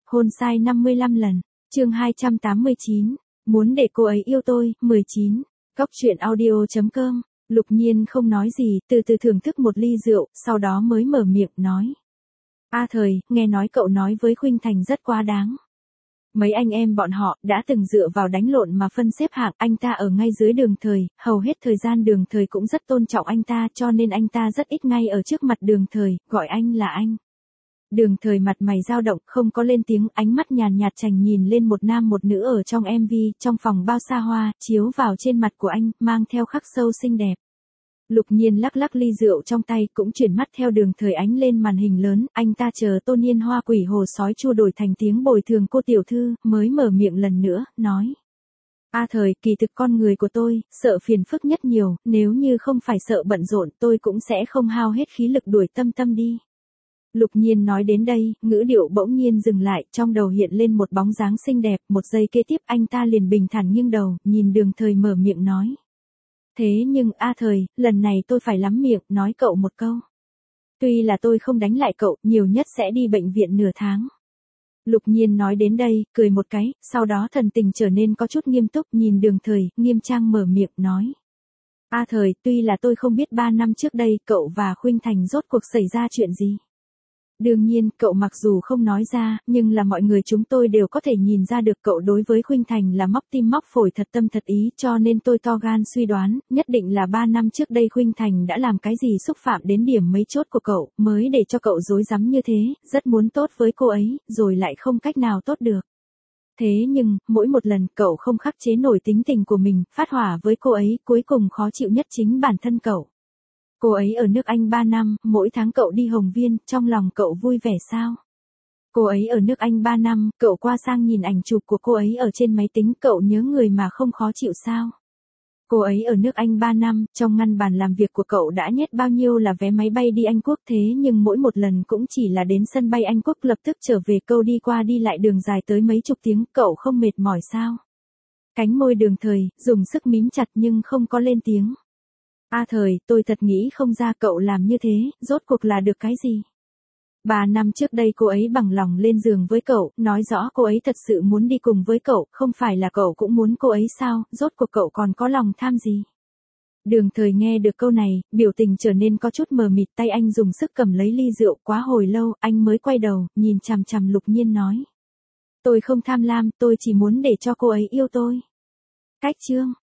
Hôn sai 55 lần. Chương 289. Muốn để cô ấy yêu tôi. 19. Cóc truyện audio.com. Lục Nhiên không nói gì, từ từ thưởng thức một ly rượu, sau đó mới mở miệng nói. A Thời, nghe nói cậu nói với Khuynh Thành rất quá đáng. Mấy anh em bọn họ đã từng dựa vào đánh lộn mà phân xếp hạng, anh ta ở ngay dưới Đường Thời, hầu hết thời gian Đường Thời cũng rất tôn trọng anh ta, cho nên anh ta rất ít ngay ở trước mặt Đường Thời, gọi anh là anh. Đường Thời mặt mày dao động, không có lên tiếng, ánh mắt nhàn nhạt chành nhìn lên một nam một nữ ở trong MV, trong phòng bao xa hoa, chiếu vào trên mặt của anh, mang theo khắc sâu xinh đẹp. Lục Nhiên lắc lắc ly rượu trong tay, cũng chuyển mắt theo Đường Thời ánh lên màn hình lớn, anh ta chờ Tô Niên Hoa quỷ hồ sói chua đổi thành tiếng bồi thường cô tiểu thư, mới mở miệng lần nữa, nói. A Thời, kỳ thực con người của tôi, sợ phiền phức nhất nhiều, nếu như không phải sợ bận rộn tôi cũng sẽ không hao hết khí lực đuổi Tâm Tâm đi. Lục Nhiên nói đến đây, ngữ điệu bỗng nhiên dừng lại, trong đầu hiện lên một bóng dáng xinh đẹp, một giây kế tiếp anh ta liền bình thản nghiêng đầu, nhìn Đường Thời mở miệng nói. Thế nhưng A Thời, lần này tôi phải lắm miệng, nói cậu một câu. Tuy là tôi không đánh lại cậu, nhiều nhất sẽ đi bệnh viện nửa tháng. Lục Nhiên nói đến đây, cười một cái, sau đó thần tình trở nên có chút nghiêm túc, nhìn Đường Thời, nghiêm trang mở miệng nói. A Thời, tuy là tôi không biết 3 năm trước đây cậu và Khuynh Thành rốt cuộc xảy ra chuyện gì. Đương nhiên, cậu mặc dù không nói ra, nhưng là mọi người chúng tôi đều có thể nhìn ra được cậu đối với Khuynh Thành là móc tim móc phổi thật tâm thật ý, cho nên tôi to gan suy đoán, nhất định là 3 năm trước đây Khuynh Thành đã làm cái gì xúc phạm đến điểm mấy chốt của cậu, mới để cho cậu rối rắm như thế, rất muốn tốt với cô ấy, rồi lại không cách nào tốt được. Thế nhưng, mỗi một lần cậu không khắc chế nổi tính tình của mình, phát hỏa với cô ấy, cuối cùng khó chịu nhất chính bản thân cậu. Cô ấy ở nước Anh 3 năm, mỗi tháng cậu đi Hồng Viên, trong lòng cậu vui vẻ sao? Cô ấy ở nước Anh 3 năm, cậu qua sang nhìn ảnh chụp của cô ấy ở trên máy tính, cậu nhớ người mà không khó chịu sao? Cô ấy ở nước Anh 3 năm, trong ngăn bàn làm việc của cậu đã nhét bao nhiêu là vé máy bay đi Anh Quốc, thế nhưng mỗi một lần cũng chỉ là đến sân bay Anh Quốc lập tức trở về, câu đi qua đi lại đường dài tới mấy chục tiếng, cậu không mệt mỏi sao? Cánh môi Đường Thời, dùng sức mím chặt nhưng không có lên tiếng. A Thời, tôi thật nghĩ không ra cậu làm như thế, rốt cuộc là được cái gì? 3 năm trước đây cô ấy bằng lòng lên giường với cậu, nói rõ cô ấy thật sự muốn đi cùng với cậu, không phải là cậu cũng muốn cô ấy sao, rốt cuộc cậu còn có lòng tham gì? Đường Thời nghe được câu này, biểu tình trở nên có chút mờ mịt, tay anh dùng sức cầm lấy ly rượu, quá hồi lâu, anh mới quay đầu, nhìn chằm chằm Lục Nhiên nói. Tôi không tham lam, tôi chỉ muốn để cho cô ấy yêu tôi. Cách chương.